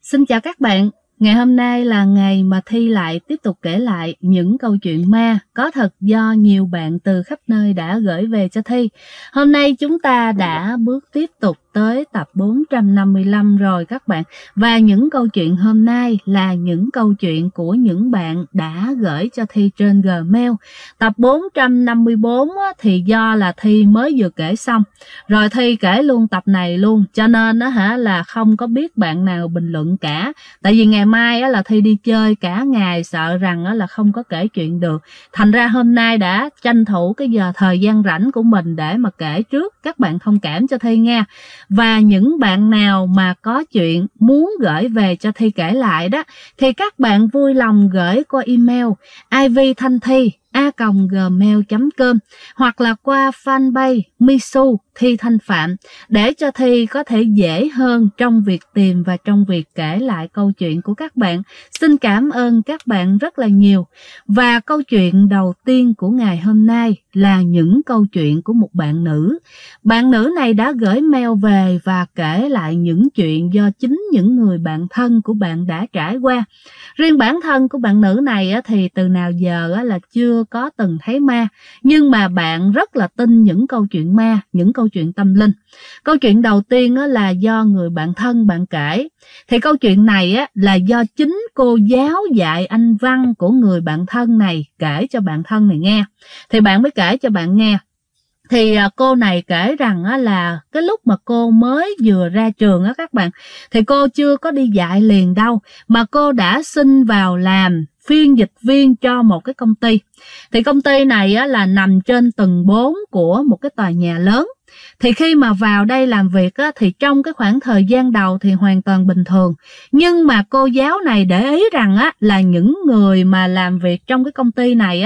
Xin chào các bạn, ngày hôm nay là ngày mà Thi lại tiếp tục kể lại những câu chuyện ma có thật do nhiều bạn từ khắp nơi đã gửi về cho Thi. Hôm nay chúng ta đã bước tiếp tục tới tập 455 rồi các bạn. Và những câu chuyện hôm nay là những câu chuyện của những bạn đã gửi cho Thi trên Gmail. Tập 454 thì do là Thi mới vừa kể xong, rồi Thi kể luôn tập này luôn, cho nên là không có biết bạn nào bình luận cả. Tại vì ngày mai là Thi đi chơi cả ngày, sợ rằng là không có kể chuyện được. Thành ra hôm nay đã tranh thủ cái giờ thời gian rảnh của mình để mà kể trước. Các bạn thông cảm cho Thi nha. Và những bạn nào mà có chuyện muốn gửi về cho Thi kể lại đó, thì các bạn vui lòng gửi qua email ivthanthi@gmail.com hoặc là qua fanpage Misu Thi Thanh Phạm để cho Thi có thể dễ hơn trong việc tìm và trong việc kể lại câu chuyện của các bạn. Xin cảm ơn các bạn rất là nhiều. Và câu chuyện đầu tiên của ngày hôm nay là những câu chuyện của một bạn nữ. Bạn nữ này đã gửi mail về và kể lại những chuyện do chính những người bạn thân của bạn đã trải qua. Riêng bản thân của bạn nữ này thì từ nào giờ là chưa có từng thấy ma, nhưng mà bạn rất là tin những câu chuyện ma, những câu chuyện tâm linh. Câu chuyện đầu tiên là do người bạn thân bạn kể. Thì câu chuyện này là do chính cô giáo dạy Anh văn của người bạn thân này kể cho bạn thân này nghe. Thì bạn mới kể cho bạn nghe. Thì cô này kể rằng là cái lúc mà cô mới vừa ra trường các bạn, thì cô chưa có đi dạy liền đâu, mà cô đã xin vào làm phiên dịch viên cho một cái công ty. Thì công ty này là nằm trên tầng 4 của một cái tòa nhà lớn. Thì khi mà vào đây làm việc thì trong cái khoảng thời gian đầu thì hoàn toàn bình thường. Nhưng mà cô giáo này để ý rằng là những người mà làm việc trong cái công ty này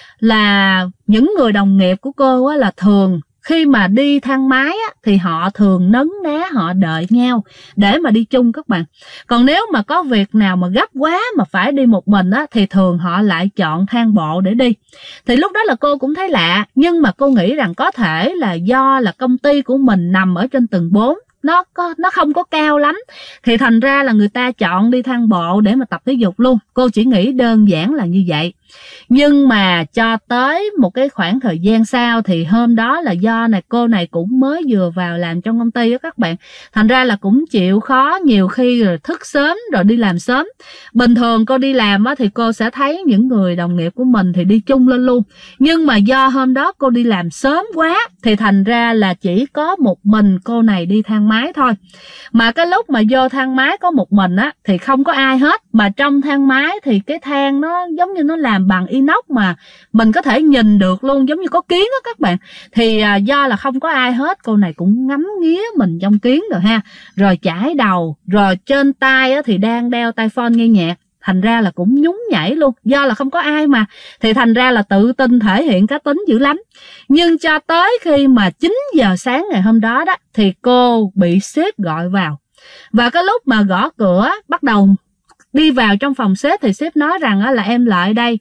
là những người đồng nghiệp của cô là thường khi mà đi thang máy thì họ thường nấn ná, họ đợi nhau để mà đi chung các bạn. Còn nếu mà có việc nào mà gấp quá mà phải đi một mình thì thường họ lại chọn thang bộ để đi. Thì lúc đó là cô cũng thấy lạ, nhưng mà cô nghĩ rằng có thể là do là công ty của mình nằm ở trên tầng 4, nó không có cao lắm, thì thành ra là người ta chọn đi thang bộ để mà tập thể dục luôn. Cô chỉ nghĩ đơn giản là như vậy. Nhưng mà cho tới một cái khoảng thời gian sau thì hôm đó là do cô này cũng mới vừa vào làm trong công ty đó các bạn. Thành ra là cũng chịu khó, nhiều khi rồi thức sớm rồi đi làm sớm. Bình thường cô đi làm thì cô sẽ thấy những người đồng nghiệp của mình thì đi chung lên luôn. Nhưng mà do hôm đó cô đi làm sớm quá thì thành ra là chỉ có một mình cô này đi thang máy thôi. Mà cái lúc mà vô thang máy có một mình thì không có ai hết. Mà trong thang máy thì cái thang nó giống như nó làm bằng inox mà mình có thể nhìn được luôn, giống như có kiến á các bạn. Thì do là không có ai hết, cô này cũng ngắm nghía mình trong kiến rồi ha. Rồi chải đầu, rồi trên tay thì đang đeo tai phone nghe nhạc. Thành ra là cũng nhún nhảy luôn, do là không có ai mà. Thì thành ra là tự tin thể hiện cá tính dữ lắm. Nhưng cho tới khi mà 9 giờ sáng ngày hôm đó thì cô bị sếp gọi vào. Và cái lúc mà gõ cửa bắt đầu đi vào trong phòng sếp thì sếp nói rằng là em lại đây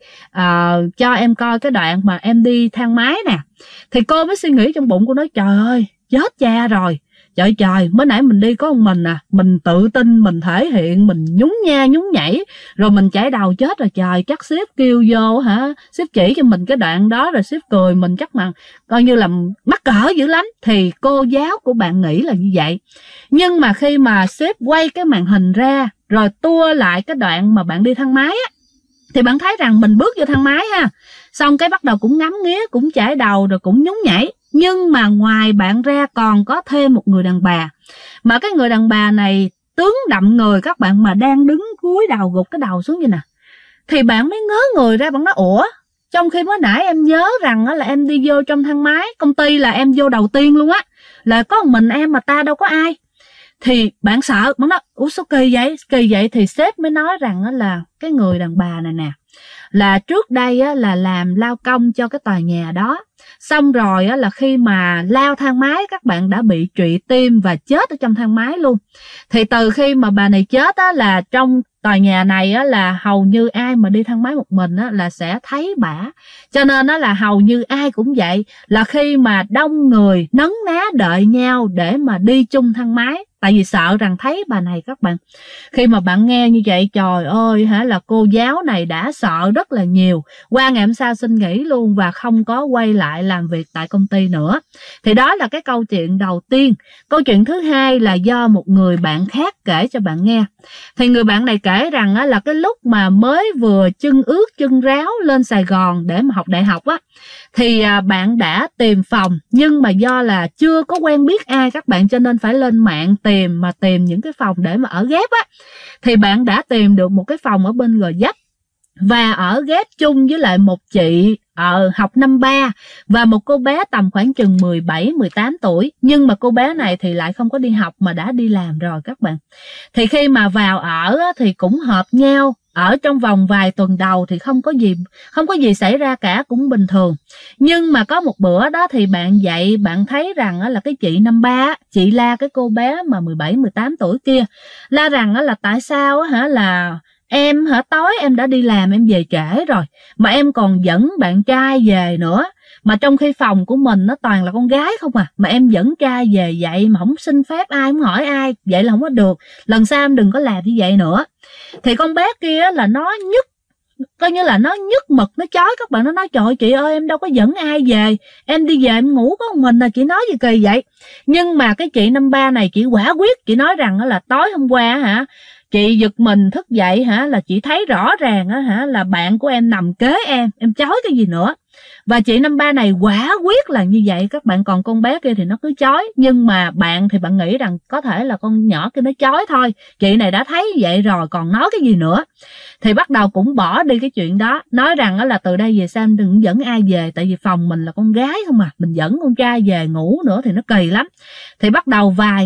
cho em coi cái đoạn mà em đi thang máy nè. Thì cô mới suy nghĩ trong bụng, cô nói trời ơi chết cha rồi. Trời, mới nãy mình đi có một mình mình tự tin, mình thể hiện, mình nhún nha nhún nhảy, rồi mình chải đầu, chết rồi trời, chắc sếp kêu vô sếp chỉ cho mình cái đoạn đó rồi sếp cười mình chắc mà coi như là mắc cỡ dữ lắm. Thì cô giáo của bạn nghĩ là như vậy. Nhưng mà khi mà sếp quay cái màn hình ra rồi tua lại cái đoạn mà bạn đi thang máy thì bạn thấy rằng mình bước vô thang máy xong cái bắt đầu cũng ngắm nghía, cũng chải đầu rồi cũng nhún nhảy. Nhưng mà ngoài bạn ra còn có thêm một người đàn bà. Mà cái người đàn bà này tướng đậm người các bạn, mà đang đứng cúi đầu gục cái đầu xuống như nè. Thì bạn mới ngớ người ra, bạn nói ủa, trong khi mới nãy em nhớ rằng là em đi vô trong thang máy công ty là em vô đầu tiên luôn là có một mình em mà ta đâu có ai. Thì bạn sợ, bạn nói ủa sao kỳ vậy? Thì sếp mới nói rằng là cái người đàn bà này nè là trước đây là làm lao công cho cái tòa nhà đó. Xong rồi là khi mà lao thang máy các bạn đã bị trụy tim và chết ở trong thang máy luôn. Thì từ khi mà bà này chết là trong tòa nhà này á, là hầu như ai mà đi thang máy một mình á, là sẽ thấy bả. Cho nên á, là hầu như ai cũng vậy, là khi mà đông người nấn ná đợi nhau để mà đi chung thang máy, tại vì sợ rằng thấy bà này các bạn. Khi mà bạn nghe như vậy, trời ơi là cô giáo này đã sợ rất là nhiều. Qua ngày hôm sau xin nghỉ luôn và không có quay lại làm việc tại công ty nữa. Thì đó là cái câu chuyện đầu tiên. Câu chuyện thứ hai là do một người bạn khác kể cho bạn nghe. Thì người bạn này kể rằng á, là cái lúc mà mới vừa chân ướt chân ráo lên Sài Gòn để mà học đại học á, thì bạn đã tìm phòng, nhưng mà do là chưa có quen biết ai các bạn, cho nên phải lên mạng tìm những cái phòng để mà ở ghép á. Thì bạn đã tìm được một cái phòng ở bên Gò Vấp và ở ghép chung với lại một chị học năm 3 và một cô bé tầm khoảng chừng 17-18 tuổi. Nhưng mà cô bé này thì lại không có đi học mà đã đi làm rồi các bạn. Thì khi mà vào ở thì cũng hợp nhau. Ở trong vòng vài tuần đầu thì không có gì xảy ra cả, cũng bình thường. Nhưng mà có một bữa đó thì bạn dậy, bạn thấy rằng là cái chị năm 3, chị la cái cô bé mà 17-18 tuổi kia, la rằng là tại sao là em tối em đã đi làm em về trễ rồi mà em còn dẫn bạn trai về nữa, mà trong khi phòng của mình nó toàn là con gái không à, mà em dẫn trai về vậy mà không xin phép ai, không hỏi ai, vậy là không có được, lần sau em đừng có làm như vậy nữa. Thì con bé kia là nó nhức, coi như là nó nhức mực, nó chói các bạn. Nó nói trời chị ơi em đâu có dẫn ai về, em đi về em ngủ có một mình, là chị nói gì kỳ vậy. Nhưng mà cái chị năm 3 này chị quả quyết, chị nói rằng là tối hôm qua chị giật mình thức dậy là chị thấy rõ ràng là bạn của em nằm kế em chói cái gì nữa. Và chị năm 3 này quả quyết là như vậy các bạn. Còn con bé kia thì nó cứ chói, nhưng mà bạn thì bạn nghĩ rằng có thể là con nhỏ kia nó chói thôi, chị này đã thấy vậy rồi còn nói cái gì nữa. Thì bắt đầu cũng bỏ đi cái chuyện đó, nói rằng là từ đây về sau em đừng dẫn ai về, tại vì phòng mình là con gái không à, mình dẫn con trai về ngủ nữa thì nó kỳ lắm. Thì bắt đầu vài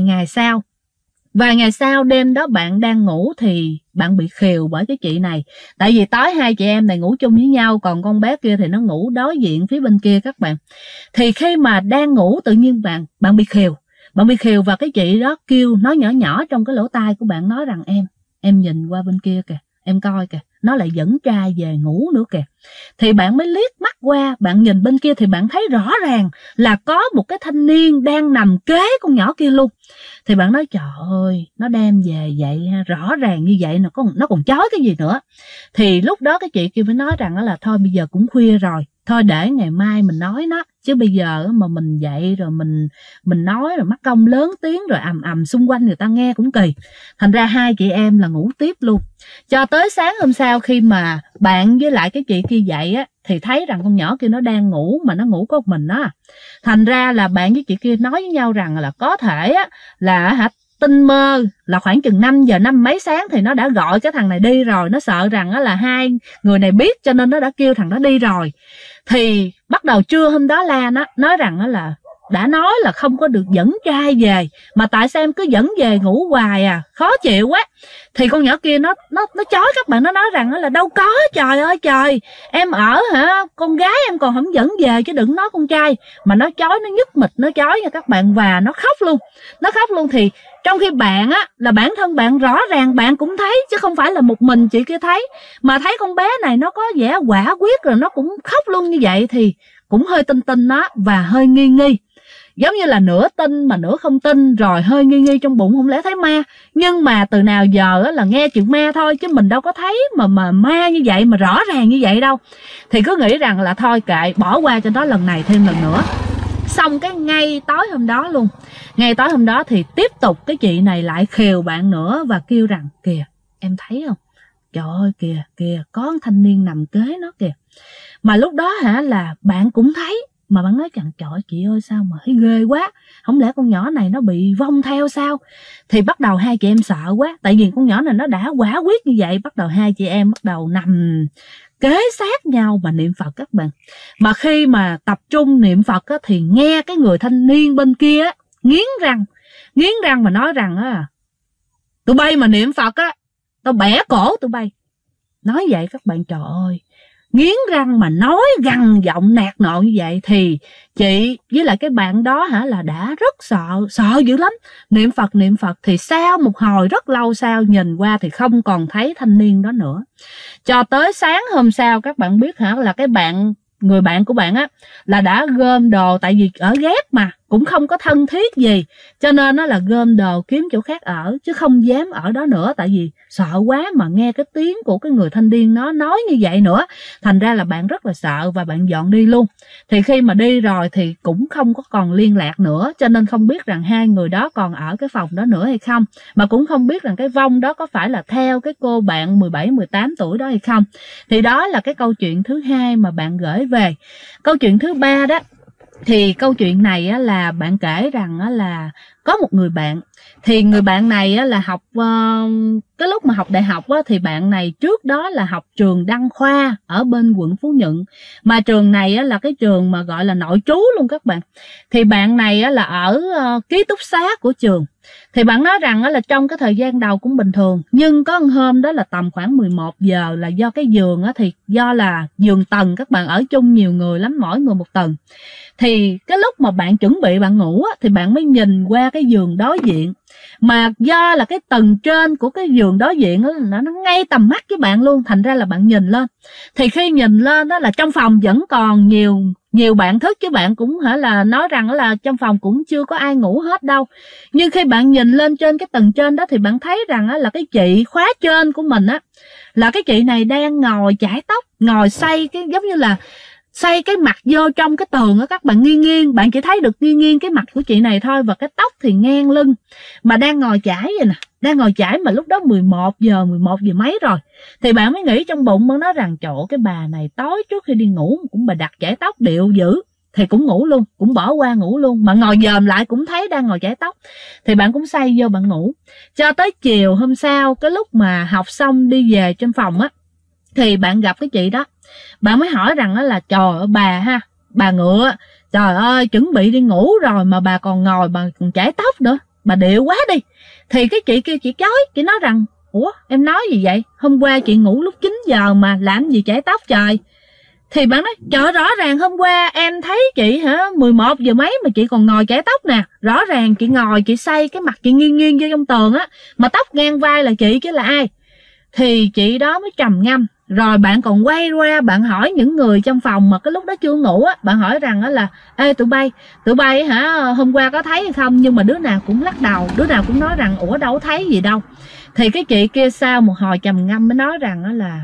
ngày sau đêm đó bạn đang ngủ thì bạn bị khều bởi cái chị này. Tại vì tối hai chị em này ngủ chung với nhau, còn con bé kia thì nó ngủ đối diện phía bên kia các bạn. Thì khi mà đang ngủ tự nhiên bạn bị khều. Bạn bị khều và cái chị đó kêu, nói nhỏ nhỏ trong cái lỗ tai của bạn, nói rằng em nhìn qua bên kia kìa, em coi kìa, nó lại dẫn trai về ngủ nữa kìa. Thì bạn mới liếc mắt qua, bạn nhìn bên kia thì bạn thấy rõ ràng là có một cái thanh niên đang nằm kế con nhỏ kia luôn. Thì bạn nói trời ơi, nó đem về vậy rõ ràng như vậy nó còn chói cái gì nữa. Thì lúc đó cái chị kia mới nói rằng là thôi bây giờ cũng khuya rồi, thôi để ngày mai mình nói nó, chứ bây giờ mà mình dậy rồi mình nói rồi mắc công lớn tiếng rồi ầm xung quanh người ta nghe cũng kỳ. Thành ra hai chị em là ngủ tiếp luôn. Cho tới sáng hôm sau khi mà bạn với lại cái chị kia dậy thì thấy rằng con nhỏ kia nó đang ngủ mà nó ngủ có một mình đó. Thành ra là bạn với chị kia nói với nhau rằng là có thể là tinh mơ là khoảng chừng 5 giờ 5 mấy sáng thì nó đã gọi cái thằng này đi rồi, nó sợ rằng là hai người này biết cho nên nó đã kêu thằng đó đi rồi. Thì bắt đầu trưa hôm đó la nó nói rằng là đã nói là không có được dẫn trai về, mà tại sao em cứ dẫn về ngủ hoài khó chịu quá. Thì con nhỏ kia nó chói các bạn, nó nói rằng là đâu có, trời ơi trời, em ở con gái em còn không dẫn về chứ đừng nói con trai. Mà nó chói, nó nhức mịch, nó chói nha các bạn, và nó khóc luôn. Thì trong khi bạn là bản thân bạn rõ ràng bạn cũng thấy, chứ không phải là một mình chị kia thấy, mà thấy con bé này nó có vẻ quả quyết rồi nó cũng khóc luôn như vậy, thì cũng hơi tin nó và hơi nghi. Giống như là nửa tin mà nửa không tin, rồi hơi nghi trong bụng không lẽ thấy ma. Nhưng mà từ nào giờ là nghe chuyện ma thôi, chứ mình đâu có thấy mà ma như vậy, mà rõ ràng như vậy đâu. Thì cứ nghĩ rằng là thôi kệ, bỏ qua cho nó lần này thêm lần nữa. Xong cái ngay tối hôm đó luôn, ngay tối hôm đó thì tiếp tục cái chị này lại khều bạn nữa và kêu rằng kìa em thấy không, trời ơi kìa có thanh niên nằm kế nó kìa. Mà lúc đó là bạn cũng thấy, mà bạn nói rằng trời chị ơi sao mà thấy ghê quá, không lẽ con nhỏ này nó bị vong theo sao. Thì bắt đầu hai chị em sợ quá, tại vì con nhỏ này nó đã quả quyết như vậy. Bắt đầu hai chị em bắt đầu nằm kế sát nhau mà niệm Phật các bạn. Mà khi mà tập trung niệm Phật thì nghe cái người thanh niên bên kia nghiến răng mà nói rằng tụi bay mà niệm Phật tao bẻ cổ tụi bay. Nói vậy các bạn, trời ơi, nghiến răng mà nói gằn giọng nạt nộ như vậy, thì chị với lại cái bạn đó là đã rất sợ dữ lắm. Niệm Phật thì sau một hồi rất lâu sau nhìn qua thì không còn thấy thanh niên đó nữa. Cho tới sáng hôm sau các bạn biết là cái người bạn của bạn là đã gom đồ, tại vì ở ghép mà cũng không có thân thiết gì, cho nên nó là gom đồ kiếm chỗ khác ở, chứ không dám ở đó nữa, tại vì sợ quá mà nghe cái tiếng của cái người thanh niên nó nói như vậy nữa. Thành ra là bạn rất là sợ và bạn dọn đi luôn. Thì khi mà đi rồi thì cũng không có còn liên lạc nữa, cho nên không biết rằng hai người đó còn ở cái phòng đó nữa hay không, mà cũng không biết rằng cái vong đó có phải là theo cái cô bạn 17-18 tuổi đó hay không. Thì đó là cái câu chuyện thứ hai mà bạn gửi về. Câu chuyện thứ ba đó, thì câu chuyện này là bạn kể rằng là có một người bạn, thì người bạn này là học cái lúc mà học đại học thì bạn này trước đó là học trường Đăng Khoa ở bên quận Phú Nhuận, mà trường này là cái trường mà gọi là nội trú luôn các bạn. Thì bạn này là ở ký túc xá của trường. Thì bạn nói rằng là trong cái thời gian đầu cũng bình thường, nhưng có một hôm đó là tầm khoảng 11 giờ là do cái giường thì do là giường tầng, các bạn ở chung nhiều người lắm, mỗi người một tầng. Thì cái lúc mà bạn chuẩn bị bạn ngủ thì bạn mới nhìn qua cái giường đối diện, mà do là cái tầng trên của cái giường đối diện nó ngay tầm mắt với bạn luôn, thành ra là bạn nhìn lên. Thì khi nhìn lên đó là trong phòng vẫn còn nhiều bạn thức, chứ bạn cũng là nói rằng là trong phòng cũng chưa có ai ngủ hết đâu. Nhưng khi bạn nhìn lên trên cái tầng trên đó thì bạn thấy rằng là cái chị khóa trên của mình là cái chị này đang ngồi chải tóc, ngồi xoay cái giống như là xoay cái mặt vô trong cái tường các bạn, nghiêng, bạn chỉ thấy được nghiêng cái mặt của chị này thôi, và cái tóc thì ngang lưng, mà đang ngồi chải vậy nè, đang ngồi chải mà lúc đó 11 giờ mấy rồi. Thì bạn mới nghĩ trong bụng, bạn nói rằng trời ơi, cái bà này tối trước khi đi ngủ cũng bà đặt chải tóc điệu dữ, thì cũng ngủ luôn, cũng bỏ qua ngủ luôn, mà ngồi dòm lại cũng thấy đang ngồi chải tóc. Thì bạn cũng xoay vô bạn ngủ. Cho tới chiều hôm sau, cái lúc mà học xong đi về trên phòng thì bạn gặp cái chị đó. Bạn mới hỏi rằng là trời ơi bà ngựa, trời ơi chuẩn bị đi ngủ rồi mà bà còn ngồi bà còn chải tóc nữa, bà điệu quá đi. Thì cái chị kia chị chối, chị nói rằng ủa em nói gì vậy, hôm qua chị ngủ lúc 9 giờ mà làm gì chải tóc trời. Thì bạn nói trời, rõ ràng hôm qua em thấy chị 11 giờ mấy mà chị còn ngồi chải tóc nè, rõ ràng chị ngồi chị xoay cái mặt chị nghiêng vô trong tường mà tóc ngang vai là chị chứ là ai. Thì chị đó mới trầm ngâm. Rồi bạn còn quay qua bạn hỏi những người trong phòng mà cái lúc đó chưa ngủ bạn hỏi rằng là ê tụi bay hôm qua có thấy hay không, nhưng mà đứa nào cũng lắc đầu, đứa nào cũng nói rằng ủa đâu có thấy gì đâu. Thì cái chị kia sau một hồi trầm ngâm mới nói rằng là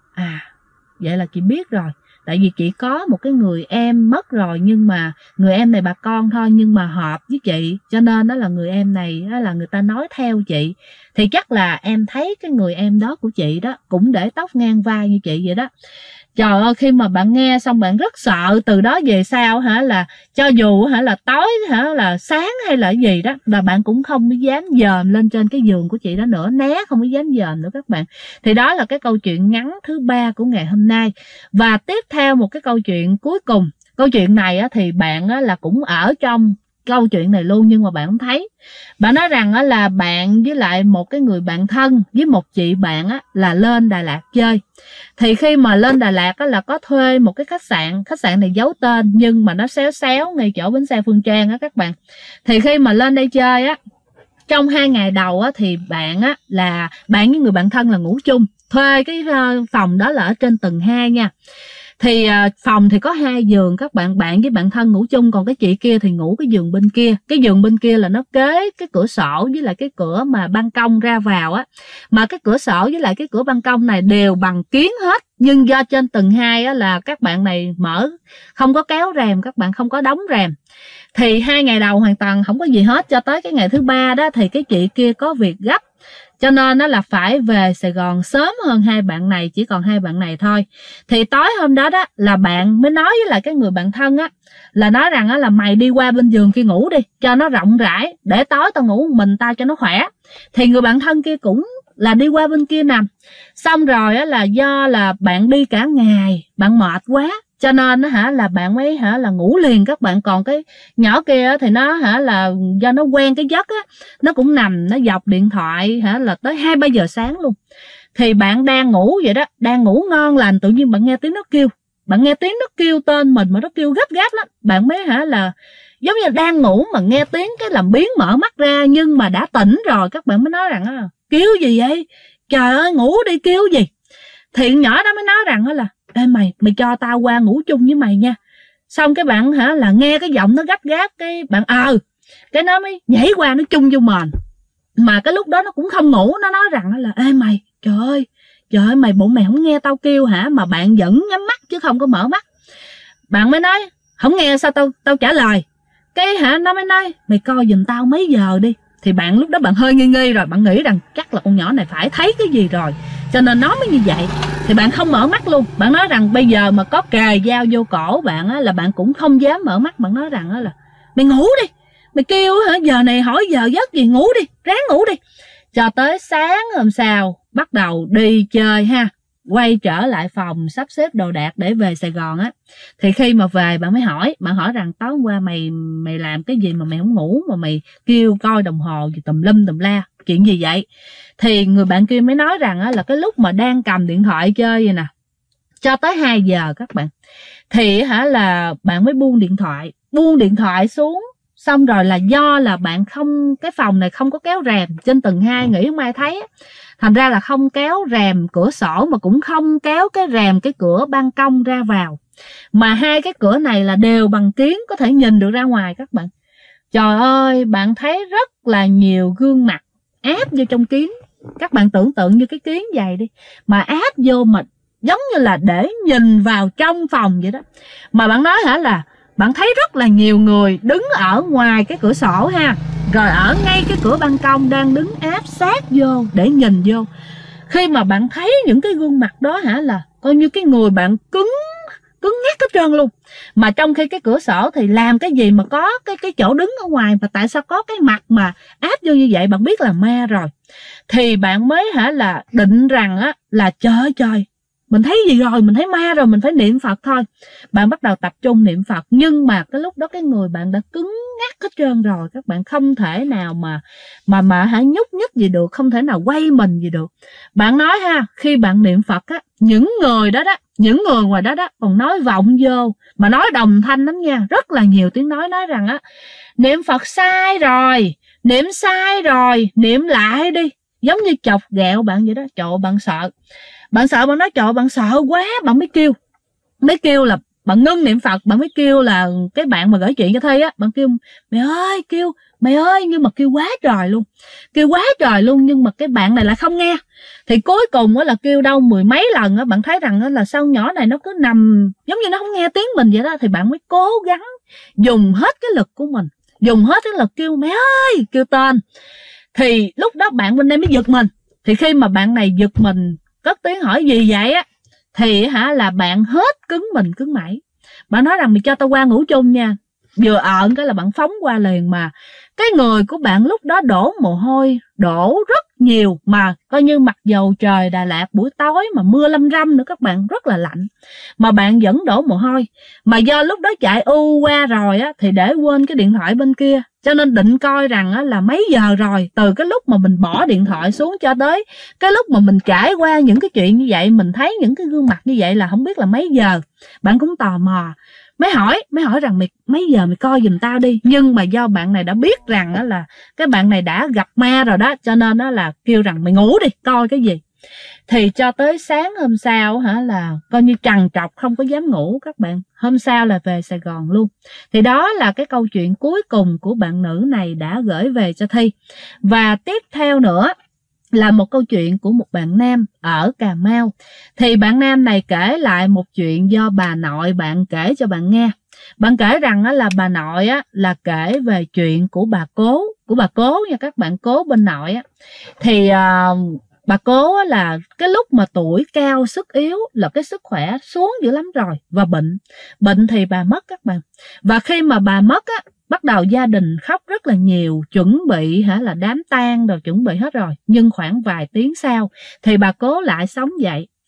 vậy là chị biết rồi, tại vì chị có một cái người em mất rồi, nhưng mà người em này bà con thôi nhưng mà hợp với chị, cho nên đó là người em này đó là người ta nói theo chị. Thì chắc là em thấy cái người em đó của chị đó cũng để tóc ngang vai như chị vậy đó. Trời ơi, khi mà bạn nghe xong bạn rất sợ. Từ đó về sau là cho dù là tối là sáng hay là gì đó là bạn cũng không dám dòm lên trên cái giường của chị đó nữa, né không có dám dòm nữa các bạn. Thì đó là cái câu chuyện ngắn thứ 3 của ngày hôm nay. Và tiếp theo một cái câu chuyện cuối cùng. Câu chuyện này thì bạn là cũng ở trong câu chuyện này luôn, nhưng mà bạn không thấy. Bạn nói rằng là bạn với lại một cái người bạn thân với một chị bạn là lên Đà Lạt chơi. Thì khi mà lên Đà Lạt là có thuê một cái khách sạn này giấu tên nhưng mà nó xéo ngay chỗ bến xe Phương Trang các bạn. Thì khi mà lên đây chơi trong 2 ngày đầu thì bạn là bạn với người bạn thân là ngủ chung, thuê cái phòng đó là ở trên tầng 2 nha. Thì phòng thì có 2 giường các bạn, bạn với bạn thân ngủ chung, còn cái chị kia thì ngủ cái giường bên kia. Cái giường bên kia là nó kế cái cửa sổ với lại cái cửa mà ban công ra vào mà cái cửa sổ với lại cái cửa ban công này đều bằng kiến hết, nhưng do trên tầng 2 là các bạn này mở, không có kéo rèm, các bạn không có đóng rèm. Thì 2 ngày đầu hoàn toàn không có gì hết, cho tới cái ngày thứ 3 đó thì cái chị kia có việc gấp, cho nên nó là phải về Sài Gòn sớm hơn hai bạn này, chỉ còn 2 bạn này thôi. Thì tối hôm đó là bạn mới nói với lại cái người bạn thân là nói rằng là mày đi qua bên giường kia ngủ đi cho nó rộng rãi, để tối tao ngủ một mình tao cho nó khỏe. Thì người bạn thân kia cũng là đi qua bên kia nằm. Xong rồi là do là bạn đi cả ngày, bạn mệt quá, cho nên là bạn mới là ngủ liền các bạn. Còn cái nhỏ kia thì nó là do nó quen cái giấc á, nó cũng nằm nó dọc điện thoại là tới 2-3 giờ sáng luôn. Thì bạn đang ngủ vậy đó, đang ngủ ngon lành, tự nhiên bạn nghe tiếng nó kêu. Bạn nghe tiếng nó kêu tên mình mà nó kêu gấp gáp lắm. Bạn mới là giống như đang ngủ mà nghe tiếng cái làm biếng mở mắt ra, nhưng mà đã tỉnh rồi. Các bạn mới nói rằng kêu gì vậy? Trời ơi, ngủ đi kêu gì? Thì nhỏ đó mới nói rằng là ê mày cho tao qua ngủ chung với mày nha. Xong cái bạn là nghe cái giọng nó gấp gáp, cái bạn cái nó mới nhảy qua nó chung vô mền. Mà cái lúc đó nó cũng không ngủ, nó nói rằng là ê mày, trời ơi mày, bộ mày không nghe tao kêu hả? Mà bạn vẫn nhắm mắt chứ không có mở mắt. Bạn mới nói không nghe sao tao trả lời. Cái nó mới nói mày coi giùm tao mấy giờ đi. Thì bạn lúc đó bạn hơi nghi nghi rồi, bạn nghĩ rằng chắc là con nhỏ này phải thấy cái gì rồi, cho nên nó mới như vậy. Thì bạn không mở mắt luôn. Bạn nói rằng bây giờ mà có kề dao vô cổ bạn là bạn cũng không dám mở mắt. Bạn nói rằng là mày ngủ đi, mày kêu giờ này hỏi giờ giấc gì, ngủ đi, ráng ngủ đi. Cho tới sáng hôm sau bắt đầu đi chơi quay trở lại phòng sắp xếp đồ đạc để về Sài Gòn á. Thì khi mà về bạn mới hỏi, bạn hỏi rằng tối hôm qua mày làm cái gì mà mày không ngủ, mà mày kêu coi đồng hồ gì tùm lum tùm la, chuyện gì vậy? Thì người bạn kia mới nói rằng là cái lúc mà đang cầm điện thoại chơi vậy nè, cho tới 2 giờ các bạn, thì là bạn mới buông điện thoại xuống. Xong rồi là do là bạn không, cái phòng này không có kéo rèm, trên tầng 2 nghĩ không ai thấy á. Thành ra là không kéo rèm cửa sổ, mà cũng không kéo cái rèm cái cửa ban công ra vào. Mà hai cái cửa này là đều bằng kiếng, có thể nhìn được ra ngoài các bạn. Trời ơi, bạn thấy rất là nhiều gương mặt áp vô trong kiếng. Các bạn tưởng tượng như cái kiếng dày đi, mà áp vô mà giống như là để nhìn vào trong phòng vậy đó. Mà bạn nói là bạn thấy rất là nhiều người đứng ở ngoài cái cửa sổ rồi ở ngay cái cửa ban công đang đứng áp sát vô để nhìn vô. Khi mà bạn thấy những cái gương mặt đó là coi như cái người bạn cứng ngắc hết trơn luôn. Mà trong khi cái cửa sổ thì làm cái gì mà có cái chỗ đứng ở ngoài, mà tại sao có cái mặt mà áp vô như vậy? Bạn biết là ma rồi. Thì bạn mới là định rằng là trời, mình thấy gì rồi, mình thấy ma rồi, mình phải niệm Phật thôi. Bạn bắt đầu tập trung niệm Phật, nhưng mà cái lúc đó cái người bạn đã cứng ngắc hết trơn rồi. Các bạn không thể nào mà nhúc nhích gì được, không thể nào quay mình gì được. Bạn nói khi bạn niệm Phật những người ngoài đó còn nói vọng vô, mà nói đồng thanh lắm nha, rất là nhiều tiếng nói rằng niệm Phật sai rồi, niệm sai rồi, niệm lại đi. Giống như chọc ghẹo bạn vậy đó. Trời ơi, bạn sợ, bạn nói trời, bạn sợ quá, bạn mới kêu là bạn ngưng niệm Phật. Bạn mới kêu là cái bạn mà gửi chuyện cho Thi bạn kêu mày ơi, nhưng mà kêu quá trời luôn, nhưng mà cái bạn này lại không nghe. Thì cuối cùng là kêu đâu 10 mấy lần bạn thấy rằng là sao nhỏ này nó cứ nằm giống như nó không nghe tiếng mình vậy đó. Thì bạn mới cố gắng dùng hết cái lực của mình, dùng hết cái lực kêu mày ơi, kêu tên. Thì lúc đó bạn bên đây mới giật mình. Thì khi mà bạn này giật mình cất tiếng hỏi gì vậy thì là bạn hết cứng mình cứng mẩy. Bạn nói rằng mày cho tao qua ngủ chung nha. Vừa ợn cái là bạn phóng qua liền. Mà cái người của bạn lúc đó đổ mồ hôi, đổ rất nhiều. Mà coi như mặc dầu trời Đà Lạt buổi tối mà mưa lâm râm nữa các bạn, rất là lạnh, mà bạn vẫn đổ mồ hôi. Mà do lúc đó chạy qua rồi thì để quên cái điện thoại bên kia, cho nên định coi rằng là mấy giờ rồi. Từ cái lúc mà mình bỏ điện thoại xuống cho tới cái lúc mà mình trải qua những cái chuyện như vậy, mình thấy những cái gương mặt như vậy là không biết là mấy giờ. Bạn cũng tò mò, mới hỏi rằng mấy giờ mày coi giùm tao đi. Nhưng mà do bạn này đã biết rằng là cái bạn này đã gặp ma rồi đó, cho nên là kêu rằng mày ngủ đi, coi cái gì. Thì cho tới sáng hôm sau là coi như trằn trọc không có dám ngủ các bạn. Hôm sau là về Sài Gòn luôn. Thì đó là cái câu chuyện cuối cùng của bạn nữ này đã gửi về cho Thi. Và tiếp theo nữa là một câu chuyện của một bạn nam ở Cà Mau. Thì bạn nam này kể lại một chuyện do bà nội bạn kể cho bạn nghe. Bạn kể rằng là bà nội là kể về chuyện của bà cố nha các bạn, cố bên nội thì bà cố là cái lúc mà tuổi cao sức yếu là cái sức khỏe xuống dữ lắm rồi, và bệnh thì bà mất các bạn. Và khi mà bà mất bắt đầu gia đình khóc rất là nhiều, chuẩn bị là đám tang rồi, chuẩn bị hết rồi. Nhưng khoảng vài tiếng sau thì bà cố lại sống dậy.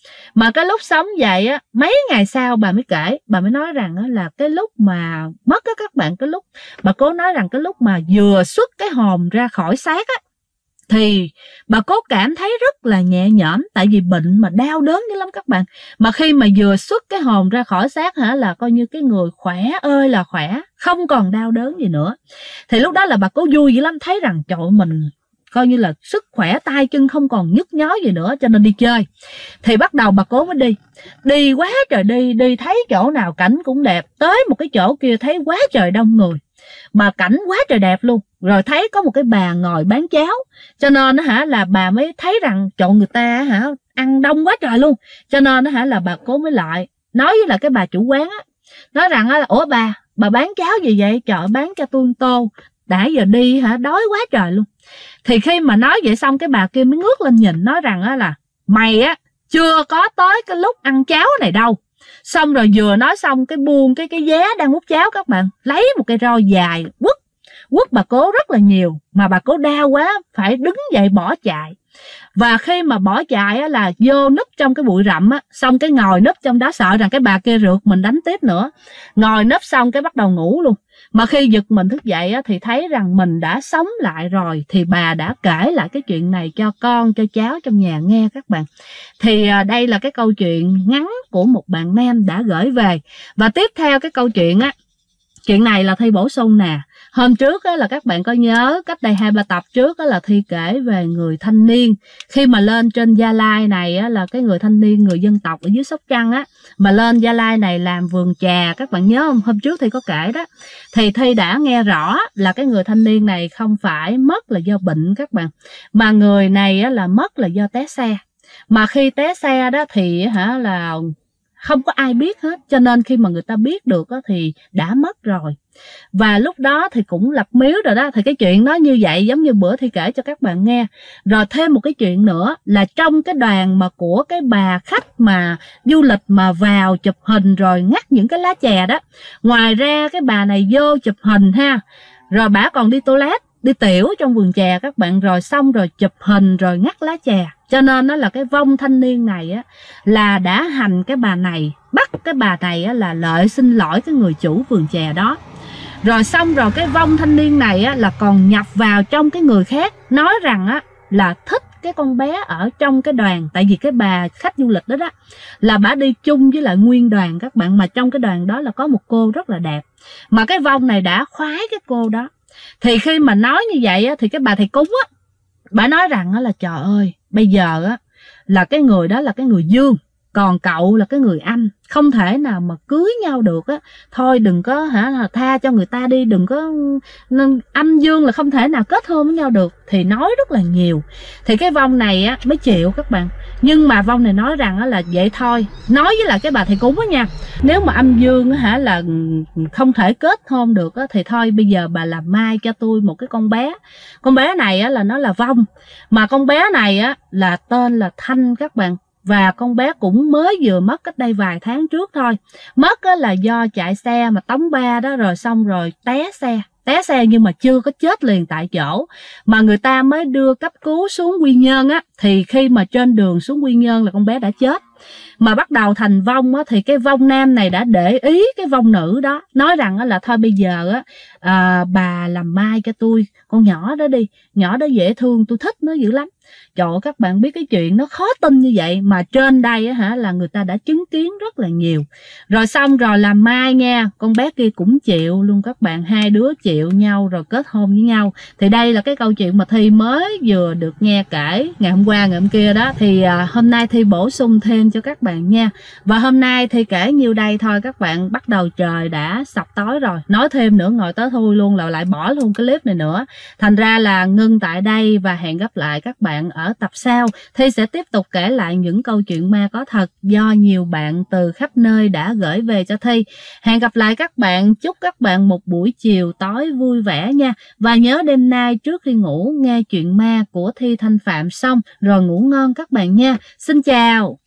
Mà cái lúc sống vậy á, mấy ngày sau bà mới kể, bà mới nói rằng á, là cái lúc mà mất á các bạn, cái lúc bà cố nói rằng cái lúc mà vừa xuất cái hồn ra khỏi xác á, thì bà cố cảm thấy rất là nhẹ nhõm, tại vì bệnh mà đau đớn dữ lắm các bạn. Mà khi mà vừa xuất cái hồn ra khỏi xác là coi như cái người khỏe ơi là khỏe, không còn đau đớn gì nữa. Thì lúc đó là bà cố vui dữ lắm, thấy rằng trời ơi, mình coi như là sức khỏe, tay chân không còn nhức nhói gì nữa, cho nên đi chơi. Thì bắt đầu bà cố mới đi quá trời, đi thấy chỗ nào cảnh cũng đẹp, tới một cái chỗ kia thấy quá trời đông người, mà cảnh quá trời đẹp luôn. Rồi thấy có một cái bà ngồi bán cháo, cho nên là bà mới thấy rằng chỗ người ta ăn đông quá trời luôn. Cho nên là bà cố mới lại nói với là cái bà chủ quán á, nói rằng là ủa bà bán cháo gì vậy? Trời, bán cho tôi tô, đã giờ đi đói quá trời luôn. Thì khi mà nói vậy xong, cái bà kia mới ngước lên nhìn, nói rằng là mày á chưa có tới cái lúc ăn cháo này đâu. Xong rồi vừa nói xong cái buông cái giá đang múc cháo các bạn, lấy một cây roi dài quất bà cố rất là nhiều, mà bà cố đau quá phải đứng dậy bỏ chạy. Và khi mà bỏ chạy là vô núp trong cái bụi rậm á, xong cái ngồi núp trong đó, sợ rằng cái bà kia rượt mình đánh tiếp nữa. Ngồi núp xong cái bắt đầu ngủ luôn. Mà khi giật mình thức dậy á, thì thấy rằng mình đã sống lại rồi. Thì bà đã kể lại cái chuyện này cho con, cho cháu trong nhà nghe các bạn. Thì đây là cái câu chuyện ngắn của một bạn nam đã gửi về. Và tiếp theo cái câu chuyện á, chuyện này là Thi bổ sung nè. Hôm trước á, là các bạn có nhớ cách đây 2-3 tập trước á, là Thi kể về người thanh niên khi mà lên trên Gia Lai này á, là cái người thanh niên người dân tộc ở dưới Sóc Trăng á, mà lên Gia Lai này làm vườn trà. Các bạn nhớ không? Hôm trước Thi có kể đó. Thì Thi đã nghe rõ là cái người thanh niên này không phải mất là do bệnh các bạn, mà người này á, là mất là do té xe. Mà khi té xe đó thì là không có ai biết hết, cho nên khi mà người ta biết được á, thì đã mất rồi. Và lúc đó thì cũng lập miếu rồi đó. Thì cái chuyện đó như vậy, giống như bữa Thi kể cho các bạn nghe. Rồi thêm một cái chuyện nữa là trong cái đoàn mà của cái bà khách mà du lịch mà vào chụp hình rồi ngắt những cái lá chè đó, ngoài ra cái bà này vô chụp hình rồi bà còn đi toilet, đi tiểu trong vườn chè các bạn, rồi xong rồi chụp hình rồi ngắt lá chè. Cho nên nó là cái vong thanh niên này á, là đã hành cái bà này, bắt cái bà này á, là lợi xin lỗi cái người chủ vườn chè đó. Rồi xong rồi cái vong thanh niên này á, là còn nhập vào trong cái người khác, nói rằng á, là thích cái con bé ở trong cái đoàn. Tại vì cái bà khách du lịch đó là bà đi chung với lại nguyên đoàn các bạn, mà trong cái đoàn đó là có một cô rất là đẹp, mà cái vong này đã khoái cái cô đó. Thì khi mà nói như vậy á, thì cái bà thầy cúng á, bà nói rằng á, là trời ơi, bây giờ á, là cái người đó là cái người dương, còn cậu là cái người âm, không thể nào mà cưới nhau được á. Thôi đừng có tha cho người ta đi, đừng có, âm dương là không thể nào kết hôn với nhau được. Thì nói rất là nhiều. Thì cái vong này á mới chịu các bạn. Nhưng mà vong này nói rằng á, là vậy thôi, nói với lại cái bà thầy cúng á nha, nếu mà âm dương á, là không thể kết hôn được á, thì thôi bây giờ bà làm mai cho tôi một cái con bé. Con bé này á, là nó là vong, mà con bé này á, là tên là Thanh các bạn. Và con bé cũng mới vừa mất cách đây vài tháng trước thôi. Mất là do chạy xe mà tống ba đó, rồi xong rồi té xe nhưng mà chưa có chết liền tại chỗ, mà người ta mới đưa cấp cứu xuống Quy Nhơn á. Thì khi mà trên đường xuống Quy Nhơn là con bé đã chết. Mà bắt đầu thành vong á, thì cái vong nam này đã để ý cái vong nữ đó, nói rằng á, là thôi bây giờ á, bà làm mai cho tôi con nhỏ đó đi, nhỏ đó dễ thương, tôi thích nó dữ lắm. Trời ơi, các bạn biết cái chuyện nó khó tin như vậy, mà trên đây á, là người ta đã chứng kiến rất là nhiều. Rồi xong rồi làm mai nha, con bé kia cũng chịu luôn các bạn, hai đứa chịu nhau rồi kết hôn với nhau. Thì đây là cái câu chuyện mà Thi mới vừa được nghe kể ngày hôm qua ngày hôm kia đó. Thì hôm nay Thi bổ sung thêm cho các bạn nha. Và hôm nay Thi kể nhiêu đây thôi các bạn, bắt đầu trời đã sập tối rồi, nói thêm nữa ngồi tới thui luôn là lại bỏ luôn cái clip này nữa. Thành ra là ngưng tại đây và hẹn gặp lại các bạn ở tập sau. Thi sẽ tiếp tục kể lại những câu chuyện ma có thật do nhiều bạn từ khắp nơi đã gửi về cho Thi. Hẹn gặp lại các bạn, chúc các bạn một buổi chiều tối vui vẻ nha. Và nhớ đêm nay trước khi ngủ nghe chuyện ma của Thi Thanh Phạm xong rồi ngủ ngon các bạn nha. Xin chào.